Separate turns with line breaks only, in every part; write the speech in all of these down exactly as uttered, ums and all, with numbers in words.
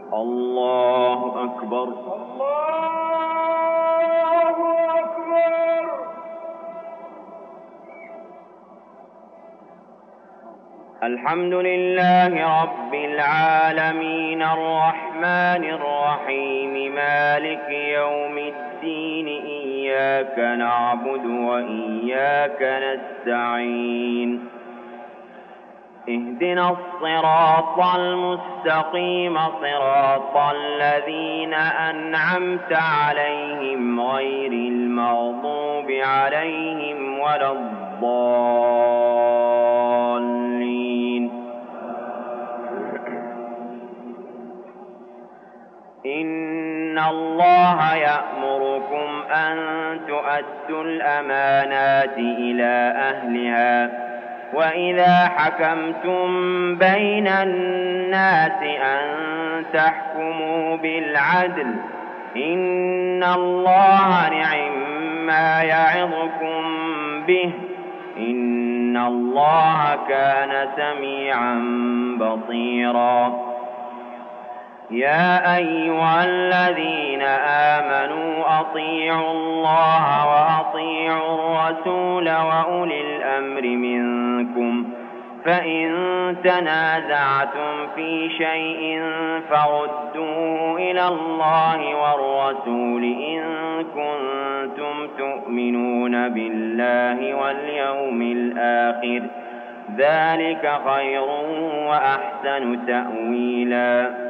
الله أكبر.
الله أكبر.
الحمد لله رب العالمين الرحمن الرحيم مالك يوم الدين إياك نعبد وإياك نستعين اهدنا الصراط المستقيم صراط الذين أنعمت عليهم غير المغضوب عليهم ولا الضالين. إن الله يأمركم أن تؤدوا الأمانات إلى أهلها وإذا حكمتم بين الناس أن تحكموا بالعدل إن الله نعما يعظكم به إن الله كان سميعا بصيرا. يا أيها الذين آمنوا أطيعوا الله وأطيعوا الرسول وأولي الأمر منكم فإن تنازعتم في شيء فردوه إلى الله والرسول إن كنتم تؤمنون بالله واليوم الآخر ذلك خير وأحسن تأويلا.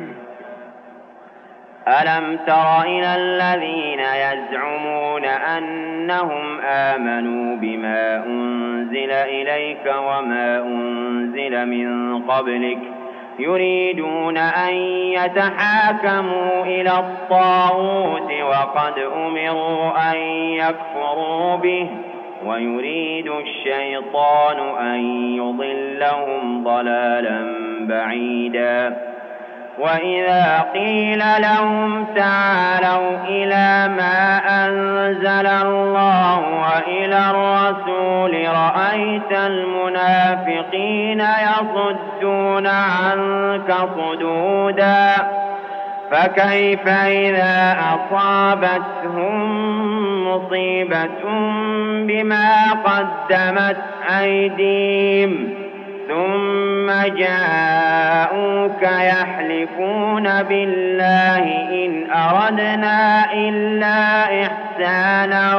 ألم تر إلى الذين يزعمون أنهم آمنوا بما أنزل إليك وما أنزل من قبلك يريدون أن يتحاكموا إلى الطاغوت وقد أمروا أن يكفروا به ويريد الشيطان أن يضلهم ضلالا بعيدا. وإذا قيل لهم تعالوا إلى ما أنزل الله وإلى الرسول رأيت المنافقين يصدون عنك صدودا فكيف إذا أصابتهم مصيبة بما قدمت أيديهم ثم جاءوك يحلفون بالله إن أردنا إلا إحسانا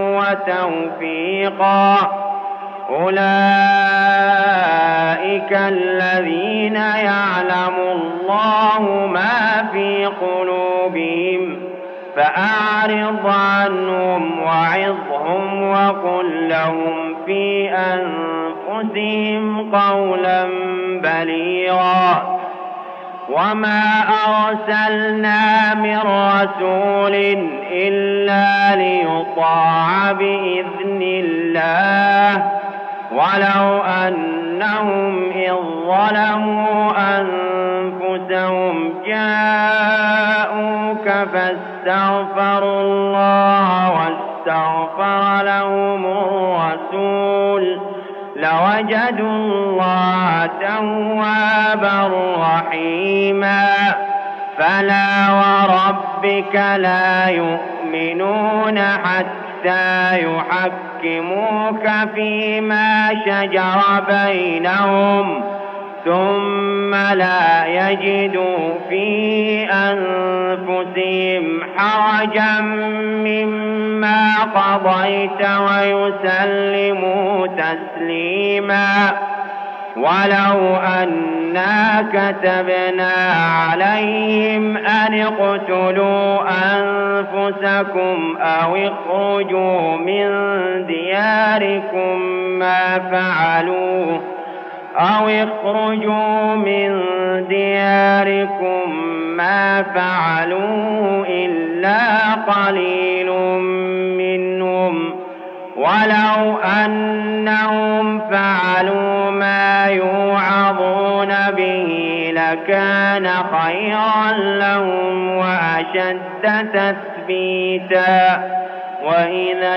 وتوفيقا أولئك الذين يعلم الله ما في قلوبهم فأعرض عنهم وعظهم وقل لهم في أنفسهم قولا بليغا. وما أرسلنا من رسول إلا ليطاع بإذن الله ولو أنهم إذ ظلموا أنفسهم جاءوك فاستغفروا الله واستغفر لهم الرسول لوجدوا الله توابا رحيما. فلا وربك لا يؤمنون حتى يحكموك فيما شجر بينهم ثم لا يجدوا في أنفسهم حرجا مما قضيت ويسلموا تسليما. ولو أنا كتبنا عليهم أن اقتلوا أنفسكم أو اخرجوا من دياركم ما فعلوه أو اخرجوا من دياركم ما فعلوه إلا قليل منهم ولو أنهم فعلوا ما يوعظون به لكان خيرا لهم وأشد تثبيتا وإذا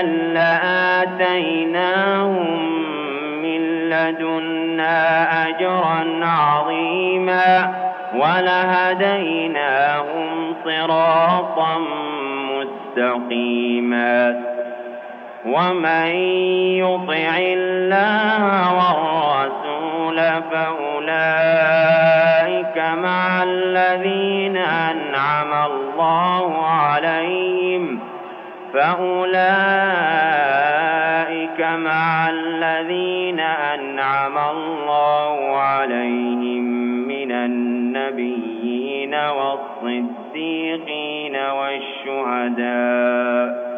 لآتيناهم من لدنا أجرا عظيما ولهديناهم صراطا مستقيما ومن يطع الله والرسول فأولئك مع الذين أنعم الله عليهم فأولئك مع الذين أنعم الله عليهم من النبيين والصديقين والشهداء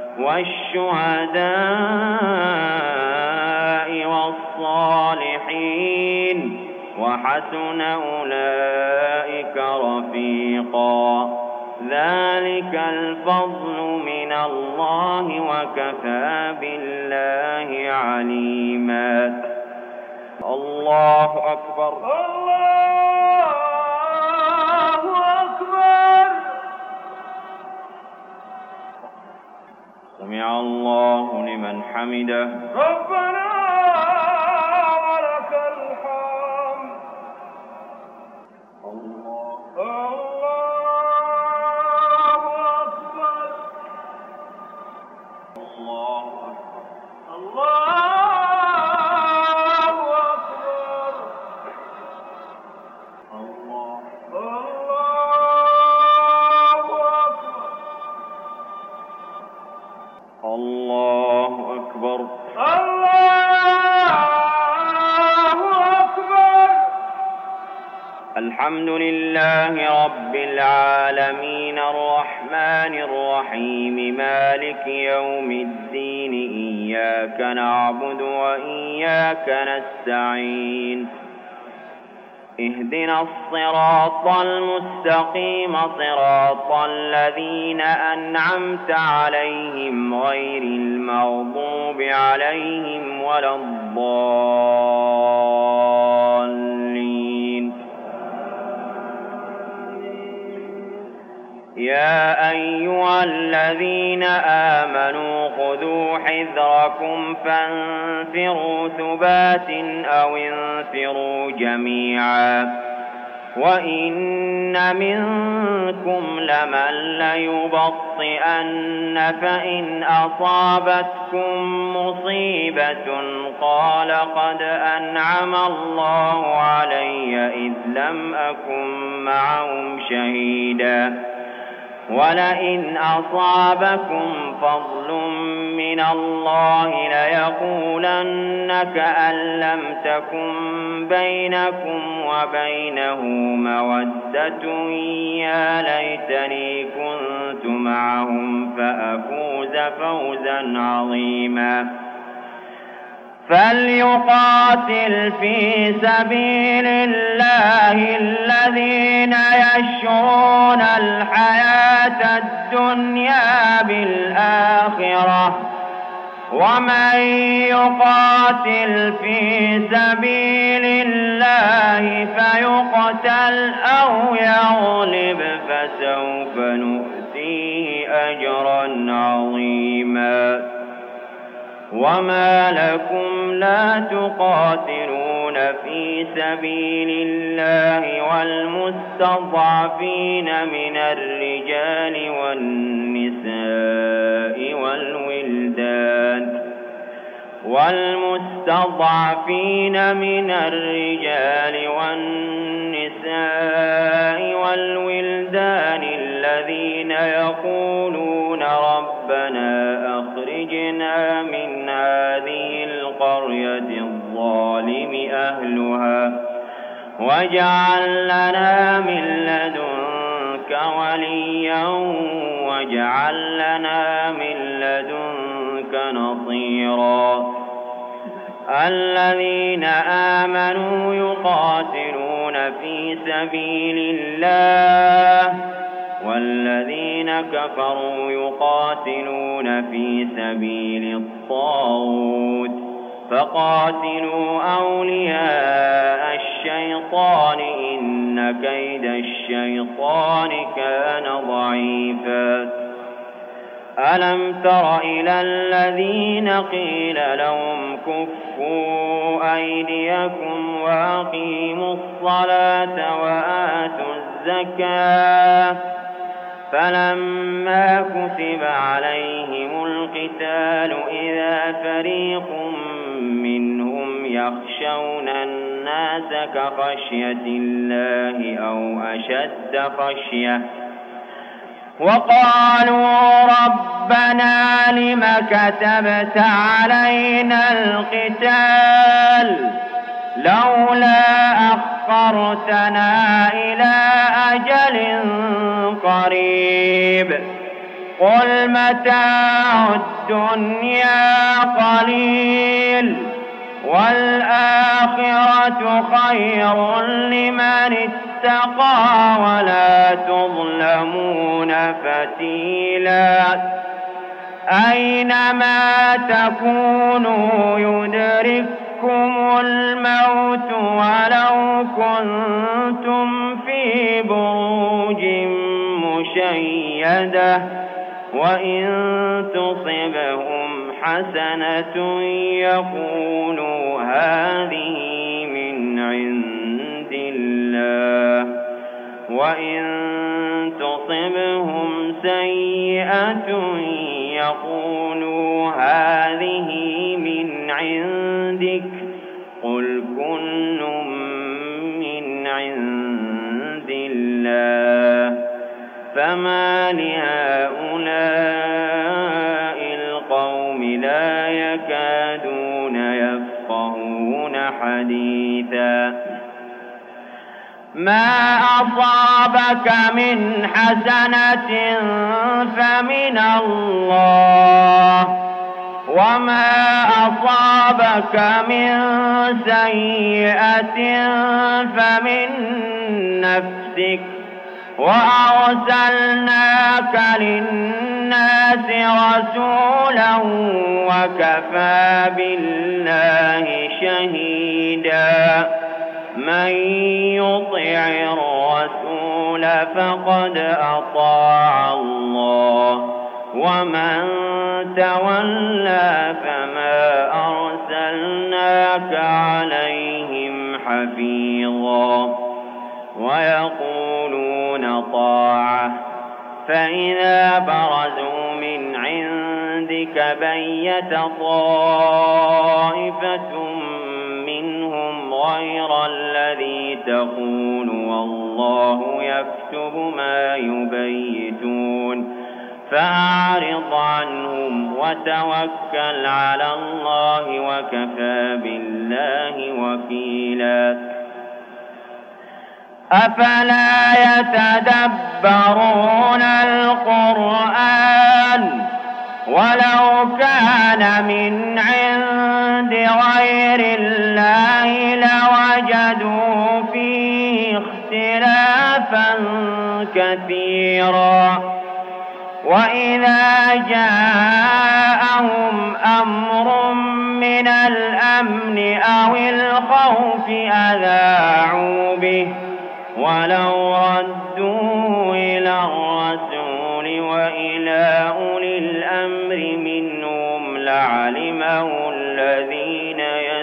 والشهداء والصالحين وحسن أولئك رفيقا ذلك الفضل من الله وكفى بالله عليما الله أكبر
الله أكبر
سمع الله لمن حمده
ربنا ولك الحمد
الله
الله أكبر
الله أكبر
الله أكبر
الله
الله
الله
أكبر
أكبر
الله أكبر
الحمد لله رب العالمين الرحمن الرحيم مالك يوم الدين إياك نعبد وإياك نستعين اهدنا الصراط المستقيم صراط الذين أنعمت عليهم غير المغضوب عليهم ولا الضالين يا أيها الذين آمنوا خذوا حذركم فانفروا ثبات أو انفروا جميعا وإن منكم لمن ليبطئن فإن أصابتكم مصيبة قال قد أنعم الله علي إذ لم أكن معهم شهيدا ولئن أصابكم فضل من الله ليقولن كأن لم تكن بينكم وبينه مودة يا ليتني كنت معهم فأفوز فوزا عظيما فليقاتل في سبيل الله الذين يشرون الحياة الدنيا بالآخرة ومن يقاتل في سبيل الله فيقتل أو يغلب فسوف نؤتيه أجرا عظيما وما لكم لا تقاتلون في سبيل الله والمستضعفين من الرجال والنساء والولدان والمستضعفين من الرجال والنساء والولدان الذين يقولون ربنا أخرجنا من هذه القرية الظالم أهلها واجعل لنا من لدنك وليا واجعل لنا من لدنك نصيرا الذين آمنوا يقاتلون في سبيل الله والذين كفروا يقاتلون في سبيل الطاغوت فقاتلوا أولياء الشيطان إن كيد الشيطان كان ضعيفا ألم تر إلى الذين قيل لهم كفوا أيديكم وأقيموا الصلاة وآتوا الزكاة فلما كتب عليهم القتال إذا فريق منهم يخشون الناس كخشية الله أو أشد خشية وقالوا ربنا لم كتبت علينا القتال لولا أخرتنا إلى أجل قريب قل متاع الدنيا قليل والآخرة خير لمن اتقى ولا تظلمون فتيلا أينما تكونوا يدرككم الموت ولو كنتم في بروج مشيدة وإن تصبهم حسنة يقولوا هذه من عند الله وإن تصبهم سيئة يقولوا هذه من عندك قل كل من عند الله فما لهؤلاء القوم لا يكادون يفقهون حديثا ما أصابك من حسنة فمن الله وما أصابك من سيئة فمن نفسك وأرسلناك للناس رسولا وكفى بالله شهيدا من يطع الرسول فقد أطاع الله ومن تولى فما أرسلناك عليهم حفيظا ويقولون طاعة فإذا برزوا من عندك بيت طائفة منهم غير الذي تقول والله يكتب ما يبيتون فأعرض عنهم وتوكل على الله وكفى بالله وكيلا أفلا يتدبرون القرآن ولو كان من عند غير الله لوجدوا فيه اختلافا كثيرا وإذا جاءهم أمر من الأمن أو الخوف أذاعوا به ولو ردوا إلى الرسول وإلى أولي الأمر منهم لعلمه الذين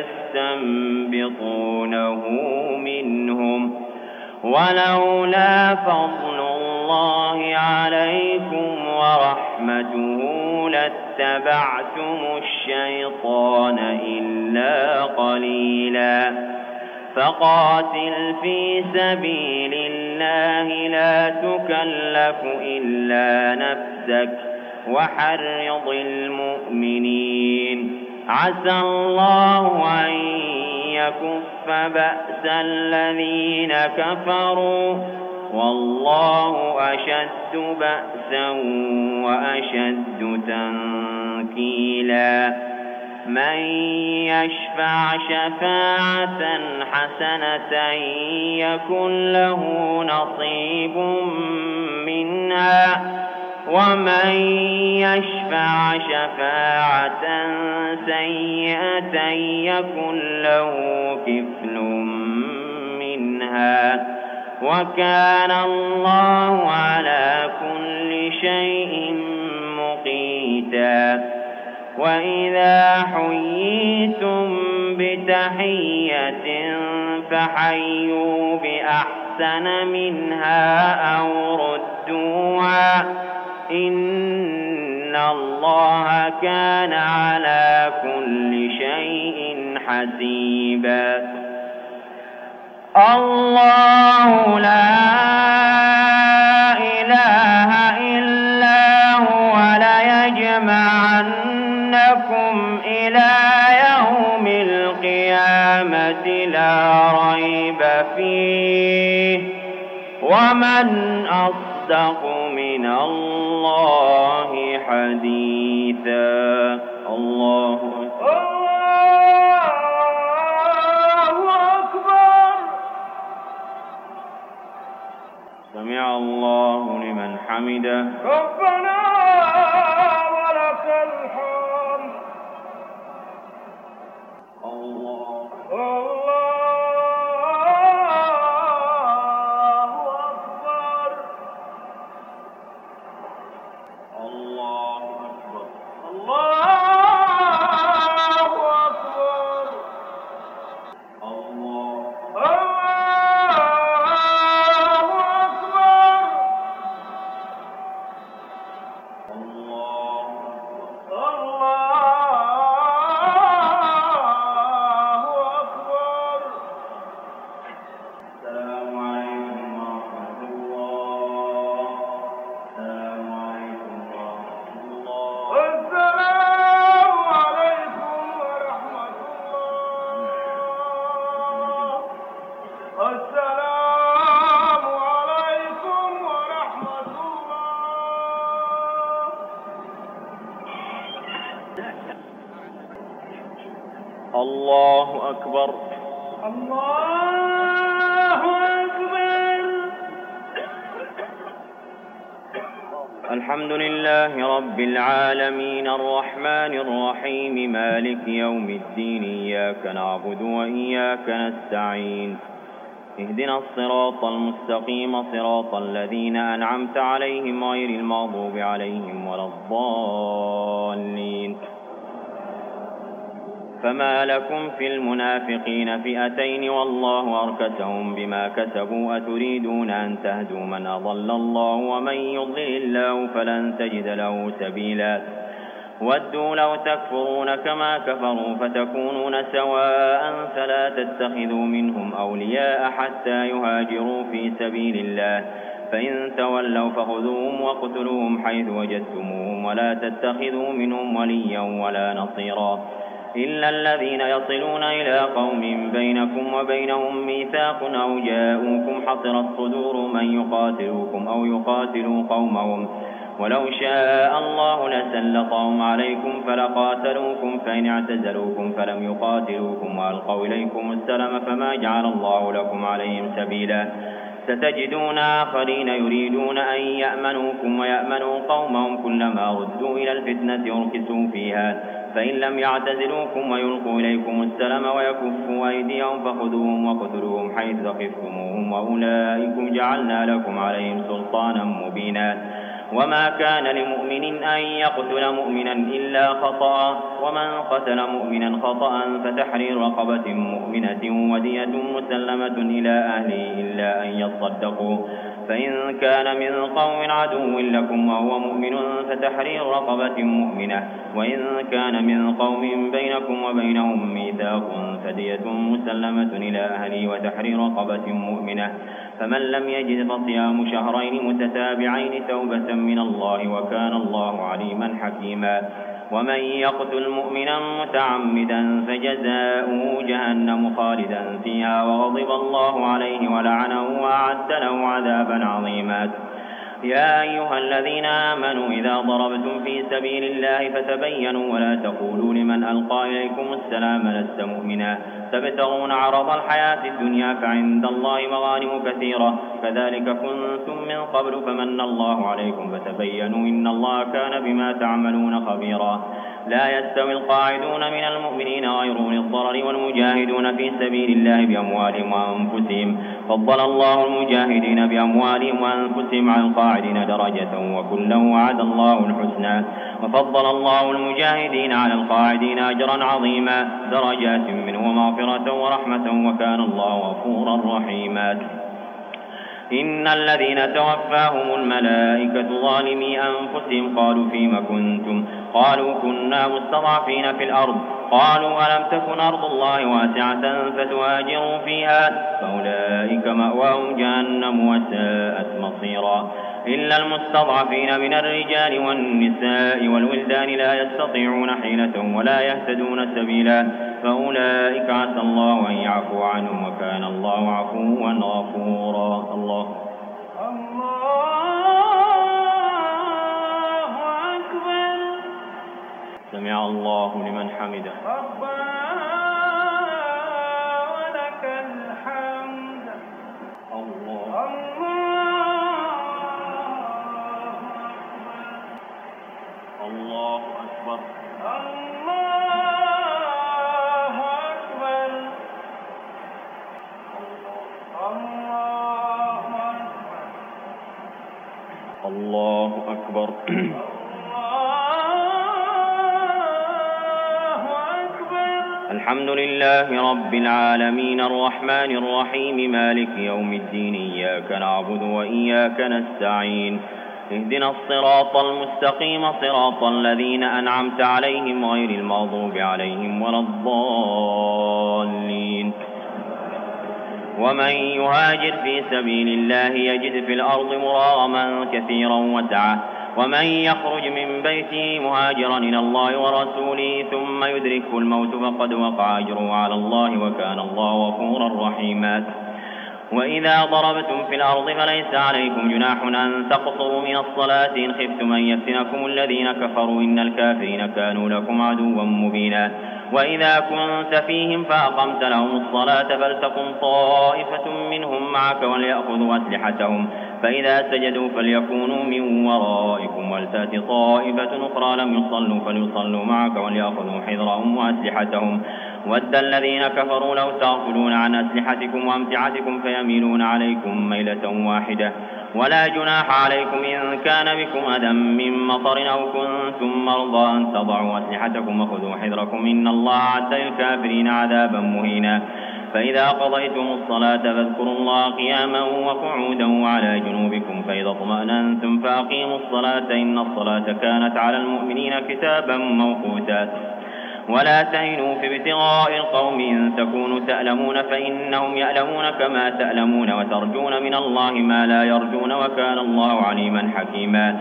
يستنبطونه منهم ولولا فضل الله عليكم ورحمته لاتبعتم الشيطان إلا قليلا فقاتل في سبيل الله لا تكلف إلا نفسك وحرض المؤمنين عسى الله أن يكف بأس الذين كفروا والله أشد بأسا وأشد تنكيلا من يشفع شفاعة حسنة يكن له نصيب منها ومن يشفع شفاعة سيئة يكن له كفل منها وكان الله على كل شيء مقيتا وإذا حييتم بتحية فحيوا بأحسن أحسن منها أو ردوها إن الله كان على كل شيء حسيبا. الله لا إله إلا هو ليجمعنكم إلى يوم القيامة لا ريب فيه ومن أصدق من الله حديثا. الله
أكبر.
سمع الله لمن حمده.
ربنا ولك الحمد.
الله
الله أكبر.
الله أكبر.
الله أكبر.
الله الله أكبر.
الله أكبر.
الحمد لله رب العالمين الرحمن الرحيم مالك يوم الدين إياك نعبد وإياك نستعين اهدنا الصراط المستقيم صراط الذين أنعمت عليهم غير المغضوب عليهم ولا الضالين. فما لكم في المنافقين فئتين والله أركسهم بما كسبوا أتريدون أن تهدوا من أضل الله ومن يضلل الله فلن تجد له سبيلا. ودوا لو تكفرون كما كفروا فتكونون سواء فلا تتخذوا منهم أولياء حتى يهاجروا في سبيل الله فإن تولوا فخذوهم وقتلوهم حيث وجدتموهم ولا تتخذوا منهم وليا ولا نصيرا إلا الذين يصلون إلى قوم بينكم وبينهم ميثاق أو جاءوكم حصرت صدور من يقاتلوكم أو يقاتلوا قومهم ولو شاء الله لسلطهم عليكم فلقاتلوكم فإن اعتزلوكم فلم يقاتلوكم وألقوا إليكم السلم فما جعل الله لكم عليهم سبيلا. ستجدون آخرين يريدون أن يأمنوكم ويأمنوا قومهم كلما ردوا إلى الفتنة أركسوا فيها فإن لم يعتزلوكم ويلقوا إليكم السلم ويكفوا أيديهم فخذوهم وقتلوهم حيث ثقفتموهم وأولئكم جعلنا لكم عليهم سلطانا مبينا. وما كان لمؤمن أن يقتل مؤمنا إلا خطأ ومن قتل مؤمنا خطأ فتحرير رقبة مؤمنة ودية مسلمة إلى أهله إلا أن يصدقوا فإن كان من قوم عدو لكم وهو مؤمن فتحرير رقبة مؤمنة وإن كان من قوم بينكم وبينهم ميثاق فدية مسلمة إلى أهله وتحرير رقبة مؤمنة فمن لم يجد فصيام شهرين متتابعين توبة من الله وكان الله عليما حكيما. ومن يقتل مؤمنا متعمدا فجزاؤه جهنم خالدا فيها وغضب الله عليه ولعنه وأعد له عذابا عظيما. يا أيها الذين آمنوا إذا ضربتم في سبيل الله فتبينوا ولا تقولوا لمن ألقى إليكم السلام لست مؤمنا تبتغون عرض الحياة الدنيا فعند الله مغانم كثيرة كذلك كنتم من قبل فمن الله عليكم فتبينوا إن الله كان بما تعملون خبيرا. لا يستوي القاعدون من المؤمنين غير أولي الضرر والمجاهدون في سبيل الله بأموالهم وأنفسهم فضل الله المجاهدين بأموالهم وأنفسهم على القاعدين درجة وكلا وعد الله الحسنى وفضل الله المجاهدين على القاعدين أجرا عظيما درجات منه ومغفرة ورحمة وكان الله غفورا رحيما. إن الذين توفاهم الملائكة ظالمي أنفسهم قالوا فيم كنتم قالوا كنا مستضعفين في الأرض قالوا ألم تكن أرض الله واسعة فتهاجروا فيها فأولئك مأواهم جهنم وساءت مصيرا إلا المستضعفين من الرجال والنساء والولدان لا يستطيعون حيلة ولا يهتدون سبيلا فأولئك عسى الله أن يعفو عنهم وكان الله عفوا غفورا. الله
الله أكبر.
سمع الله لمن حمده.
ربنا ولك الحمد.
الله الله أكبر.
الله أكبر.
الله أكبر. الحمد لله رب العالمين الرحمن الرحيم مالك يوم الدين إياك نعبد وإياك نستعين اهدنا الصراط المستقيم صراط الذين أنعمت عليهم غير المغضوب عليهم ولا الضالين. ومن يهاجر في سبيل الله يجد في الأرض مراغما كثيرا وسعة ومن يخرج من بيته مهاجرا إلى الله ورسوله ثم يدركه الموت فقد وقع أجره على الله وكان الله غفورا رحيما. وإذا ضربتم في الأرض فليس عليكم جناح أن تقصروا من الصلاة إن خفتم أن يفتنكم الذين كفروا إن الكافرين كانوا لكم عدوا مبينا. وإذا كنت فيهم فأقمت لهم الصلاة فلتقم طائفة منهم معك وليأخذوا أسلحتهم فإذا سجدوا فليكونوا من ورائكم ولتأت طائفة أخرى لم يصلوا فليصلوا معك وليأخذوا حذرهم وأسلحتهم ود الذين كفروا لو تغفلون عن أسلحتكم وأمتعتكم فيميلون عليكم ميلة واحدة ولا جناح عليكم إن كان بكم أذى من مطر أو كنتم مرضى أن تضعوا أسلحتكم وخذوا حذركم إن الله أعد للكافرين عذابا مهينا. فإذا قضيتم الصلاة فاذكروا الله قياما وقعودا وعلى جنوبكم فإذا اطمأننتم فأقيموا الصلاة إن الصلاة كانت على المؤمنين كتابا موقوتا. ولا تهنوا في ابتغاء القوم إن تكونوا تألمون فإنهم يألمون كما تألمون وترجون من الله ما لا يرجون وكان الله عليما حكيما.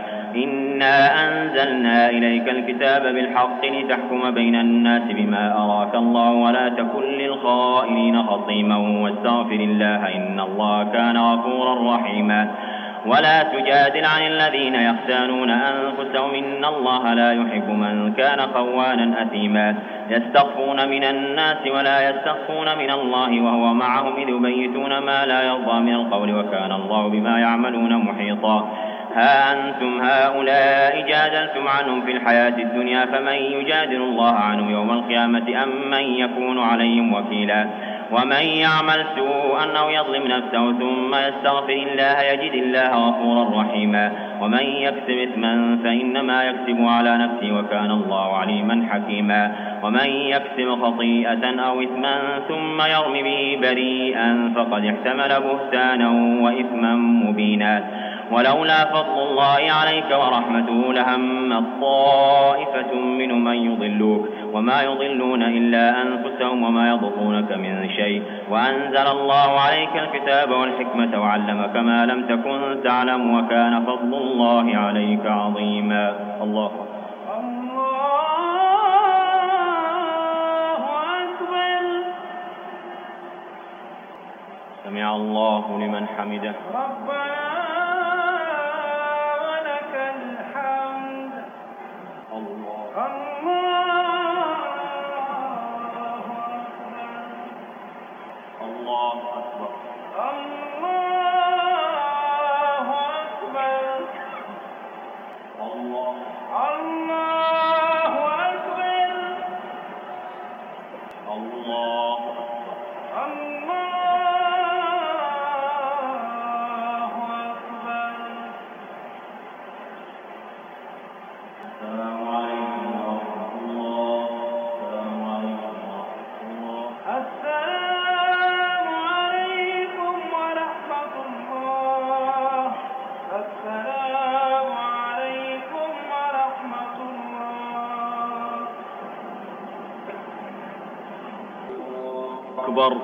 إنا أنزلنا إليك الكتاب بالحق لتحكم بين الناس بما أراك الله ولا تكن للخائنين خصيما واستغفر الله إن الله كان غفورا رحيما. ولا تجادل عن الذين يختانون أنفسهم إن الله لا يحب من كان خوانا أثيما. يستخفون من الناس ولا يستخفون من الله وهو معهم إذ يبيتون ما لا يرضى من القول وكان الله بما يعملون محيطا. ها أنتم هؤلاء جادلتم عنهم في الحياة الدنيا فمن يجادل الله عنهم يوم القيامة أم من يكون عليهم وكيلا. ومن يعمل سوءا أو يظلم نفسه ثم يستغفر الله يجد الله غفورا رحيما. ومن يكسب إثما فإنما يكسب على نفسه وكان الله عليما حكيما. ومن يكسب خطيئة أو إثما ثم يرم به بريئا فقد احتمل بهتانا وإثما مبينا. ولولا فضل الله عليك ورحمته لهم طائفة منهم أن يضلوك وما يضلون إلا أنفسهم وما يضرونك من شيء وأنزل الله عليك الكتاب والحكمة وعلمك ما لم تكن تعلم وكان فضل الله عليك عظيما. الله
أكبر.
سمع الله لمن حمده.
ربنا
السلام عليكم ورحمة أكبر.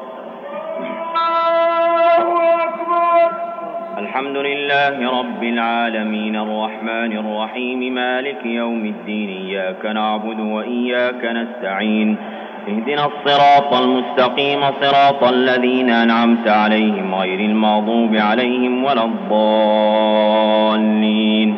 الله أكبر.
الحمد لله رب العالمين الرحمن الرحيم مالك يوم الدين إياك نعبد وإياك نستعين اهدنا الصراط المستقيم صراط الذين أنعمت عليهم غير المغضوب عليهم ولا الضالين.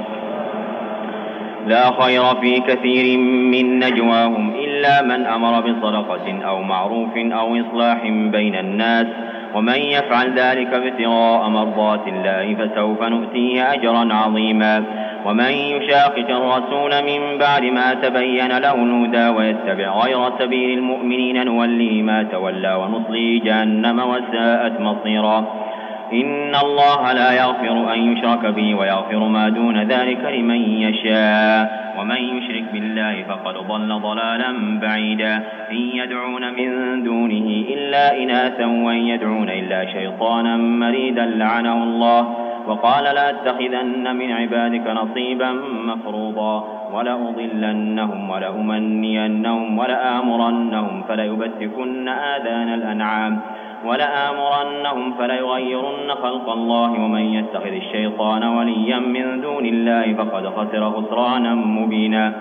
لا خير في كثير من نجواهم إلا من أمر بصدقة أو معروف أو إصلاح بين الناس ومن يفعل ذلك ابتغاء مرضات الله فسوف نؤتيه أجرا عظيما. ومن يشاقق الرسول من بعد ما تبين له الهدى ويتبع غير سبيل المؤمنين نوليه ما تولى ونصليه جهنم وساءت مصيرا. إن الله لا يغفر أن يشرك به ويغفر ما دون ذلك لمن يشاء ومن يشرك بالله فقد ضل ضلالا بعيدا. إن يدعون من دونه إلا إناثا وإن يدعون إلا شيطانا مريدا لعنه الله وقال لأتخذن من عبادك نصيبا مفروضا ولأضلنهم ولأمنينهم ولآمرنهم فليبتكن آذان الأنعام ولآمرنهم فليغيرن خلق الله ومن يتخذ الشيطان وليا من دون الله فقد خسر خسرانا مبينا.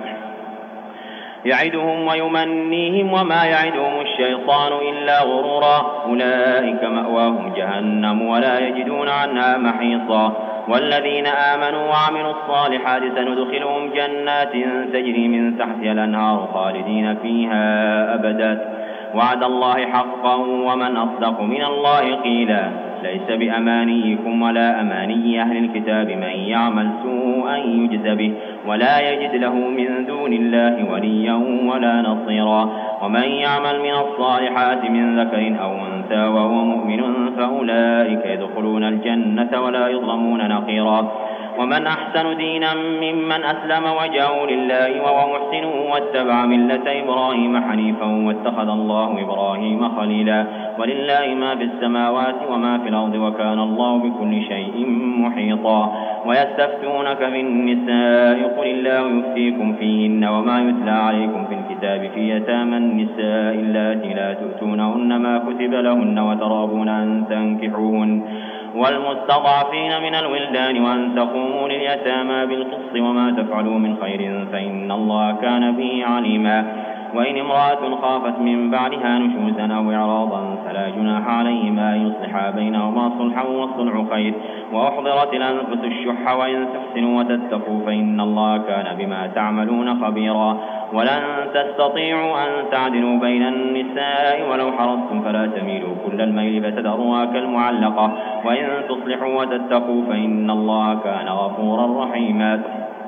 يعدهم ويمنيهم وما يعدهم الشيطان إلا غرورا. أولئك مأواهم جهنم ولا يجدون عنها محيصا. والذين آمنوا وعملوا الصالحات سندخلهم جنات تجري من تحتها الأنهار خالدين فيها أبدا وعد الله حقا ومن أصدق من الله قيلا. ليس بأمانيكم ولا أماني أهل الكتاب من يعمل سوءا يجز به ولا يجد له من دون الله وليا ولا نصيرا. ومن يعمل من الصالحات من ذكر أو أنثى وهو مؤمن فأولئك يدخلون الجنة ولا يظلمون نقيرا. ومن أحسن دينا ممن أسلم وجهه لله وهو محسن واتبع ملة إبراهيم حنيفا واتخذ الله إبراهيم خليلا. ولله ما في السماوات وما في الأرض وكان الله بكل شيء محيطا. ويستفتونك في النساء قل الله يفتيكم فيهن وما يتلى عليكم في الكتاب في يتامى النساء اللاتي لا تؤتونهن ما كتب لهن وترغبون أن تنكحوهن والمستضعفين من الولدان وأن تقوموا لليتامى بالقسط وما تفعلوا من خير فإن الله كان به عليما. وإن امرأة خافت من بعدها نشوزا أو إعراضا فلا جناح عليهما أن يصلحا بينهما صلحا والصلح خير. وأحضرت الأنفس الشح وإن تحسنوا وتتقوا فإن الله كان بما تعملون خبيرا. ولن تستطيعوا أن تعدلوا بين النساء ولو حرصتم فلا تميلوا كل الميل فتذروها كالمعلقة. وإن تصلحوا وتتقوا فإن الله كان غفورا رحيما.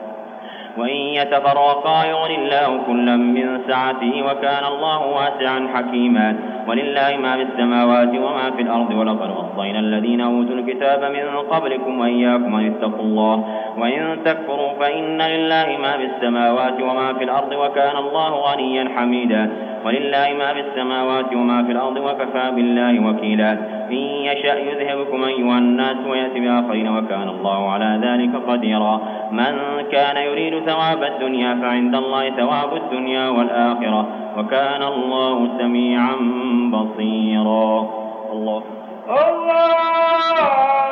وإن يتفرقا يغني الله كلا من سعته وكان الله واسعا حكيما. ولله ما في السماوات وما في الأرض ولقد وصينا الذين أوتوا الكتاب من قبلكم وإياكم أن اتقوا الله. وإن تكفروا فإن لله ما في السماوات وما في الأرض وكان الله غنيا حميدا. ولله ما في السماوات وما في الأرض وكفى بالله وكيلا. إن يشأ يذهبكم أيها الناس ويأتي بآخرين وكان الله على ذلك قديرا. من كان يريد ثواب الدنيا فعند الله ثواب الدنيا والآخرة وكان الله سميعا بصيرا. الله
الله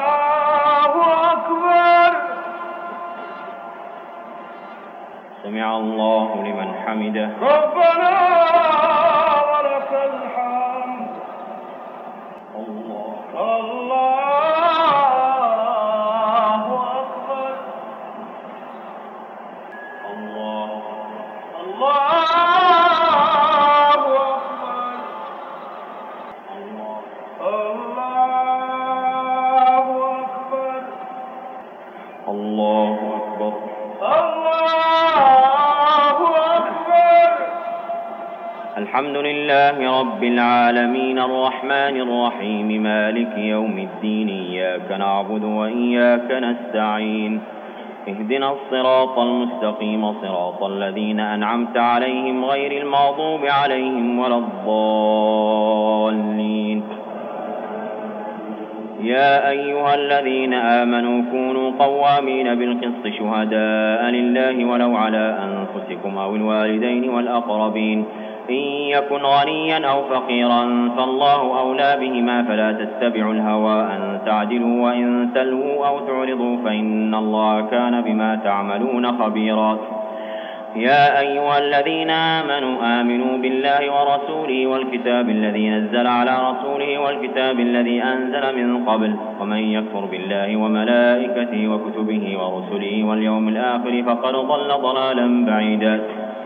أكبر.
سمع الله لمن حمده.
ربنا ولك الحمد.
الله
الله أكبر.
الله
الله أكبر.
الله
الله أكبر.
الله أكبر.
الله أكبر.
الحمد لله رب العالمين الرحمن الرحيم مالك يوم الدين إياك نعبد وإياك نستعين اهدنا الصراط المستقيم صراط الذين أنعمت عليهم غير المغضوب عليهم ولا الضالين. يا أيها الذين آمنوا كونوا قوامين بالقسط شهداء لله ولو على أنفسكم أو الوالدين والأقربين إن يكن غنيا أو فقيرا فالله أولى بهما فلا تتبعوا الهوى أن تعدلوا وإن تلووا أو تعرضوا فإن الله كان بما تعملون خبيرا يا أيها الذين آمنوا آمنوا بالله ورسوله والكتاب الذي نزل على رسوله والكتاب الذي أنزل من قبل ومن يكفر بالله وملائكته وكتبه ورسله واليوم الآخر فقد ضل ضلالا بعيدا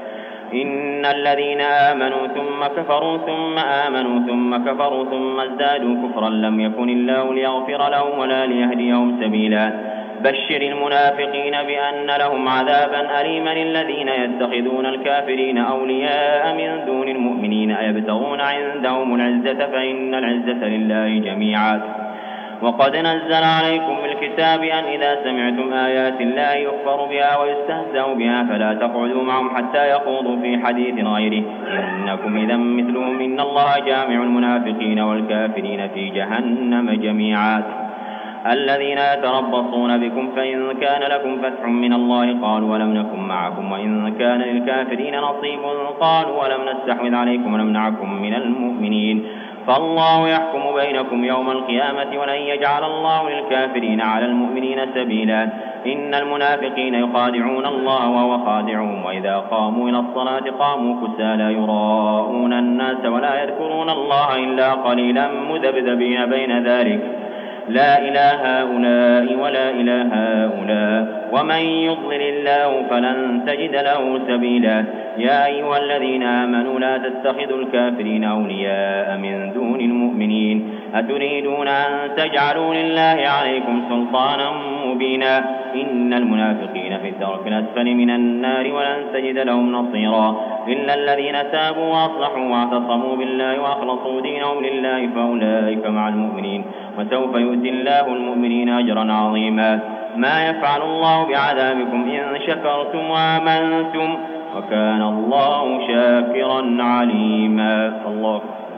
إن الذين آمنوا ثم كفروا ثم آمنوا ثم كفروا ثم ازدادوا كفرا لم يكن الله ليغفر لهم ولا ليهديهم سبيلا بشر المنافقين بأن لهم عذابا أليما الذين يتخذون الكافرين أولياء من دون المؤمنين أيبتغون عندهم العزة فإن العزة لله جميعا وقد نزل عليكم الكتاب أن إذا سمعتم آيات الله يكفر بها ويستهزأ بها فلا تقعدوا معهم حتى يخوضوا في حديث غيره إنكم إذا مثلهم إن الله جامع المنافقين والكافرين في جهنم جميعا الذين يتربصون بكم فإن كان لكم فتح من الله قالوا ولم نكن معكم وإن كان للكافرين نصيب قالوا ولم نستحوذ عليكم ونمنعكم من المؤمنين فالله يحكم بينكم يوم القيامة ولن يجعل الله للكافرين على المؤمنين سبيلا إن المنافقين يخادعون الله وهو خادعهم وإذا قاموا إلى الصلاة قاموا كسالى يراءون الناس ولا يذكرون الله إلا قليلا مذبذبين بين ذلك لا إله هؤلاء ولا إله هؤلاء ومن يضلل الله فلن تجد له سبيلا يا أيها الذين آمنوا لا تتخذوا الكافرين أولياء من دون المؤمنين أتريدون أن تجعلوا لله عليكم سلطانا مبينا إن المنافقين في الدرك الأسفل من النار ولن تجد لهم نصيرا إلا الذين تابوا وأصلحوا واعتصموا بالله وأخلصوا دينهم لله فأولئك مع المؤمنين وسوف يؤتي الله المؤمنين أجرا عظيما ما يفعل الله بعذابكم إن شكرتم وآمنتم وكان الله شاكرا عليما الله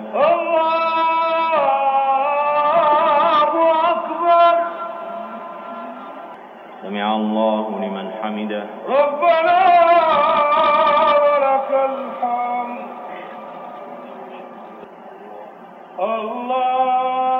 الله أكبر
سمع الله لمن حمده
ربنا ولك الحمد الله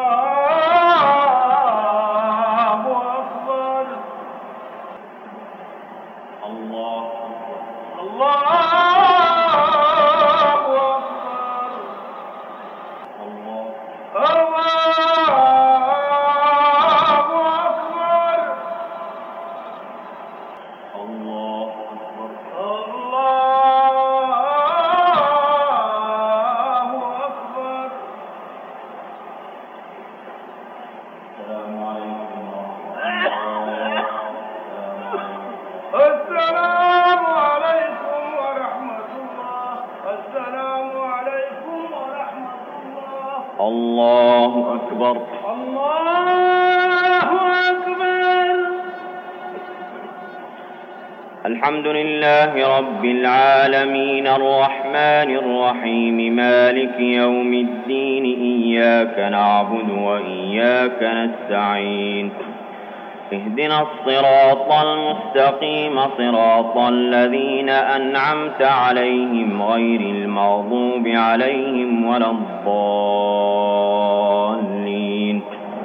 الله أكبر
الله أكبر
الحمد لله رب العالمين الرحمن الرحيم مالك يوم الدين إياك نعبد وإياك نستعين اهدنا الصراط المستقيم صراط الذين أنعمت عليهم غير المغضوب عليهم ولا الضالين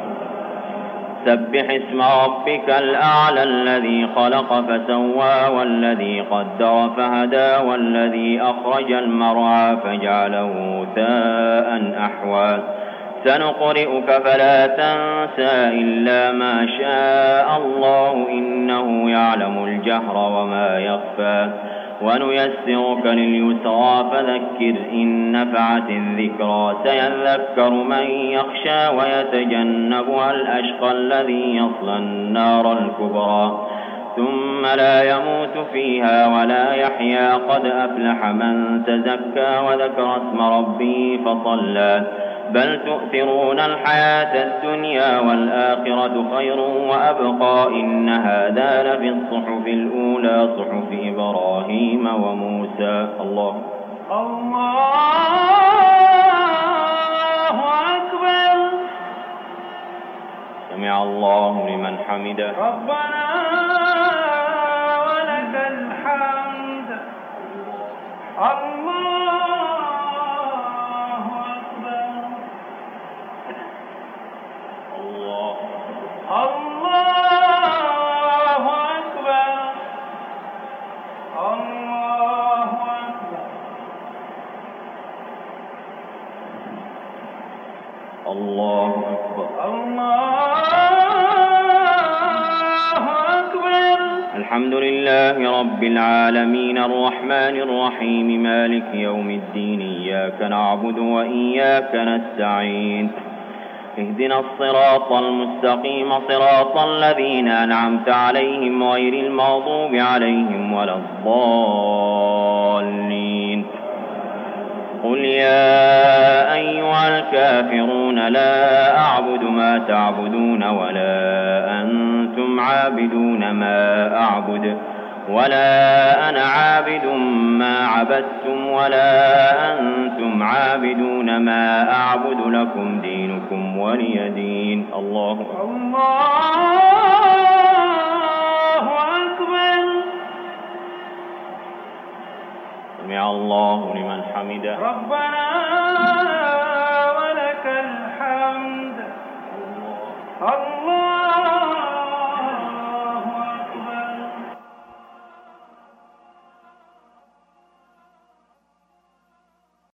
سبح اسم ربك الأعلى الذي خلق فسوى والذي قدر فهدى والذي أخرج المرعى فجعله ثاء أحوى سنقرئك فلا تنسى إلا ما شاء الله إنه يعلم الجهر وما يخفى ونيسرك لليسرى فذكر إن نفعت الذكرى سيذكر من يخشى ويتجنبها الأشقى الذي يصلى النار الكبرى ثم لا يموت فيها ولا يحيا قد أفلح من تزكى وذكر اسم ربه فصلى بل تؤثرون الحياة الدنيا والآخرة خير وأبقى إن هذا لفي الصحف الأولى صحف إبراهيم وموسى الله
الله أكبر
سمع الله لمن حمده
ربنا ولك الحمد الله
الحمد لله رب العالمين الرحمن الرحيم مالك يوم الدين إياك نعبد وإياك نستعين اهدنا الصراط المستقيم صراط الذين أنعمت عليهم غير المغضوب عليهم ولا الضالين قل يا أيها الكافرون لا أعبد ما تعبدون ولا أنتم عابدون ما أعبد ولا أنا عابد ما عبدتم ولا أنتم عابدون ما أعبد لكم دينكم ولي دين. الله أكبر.
الله أكبر.
سمع الله لمن حمده.
ربنا ولك الحمد. الله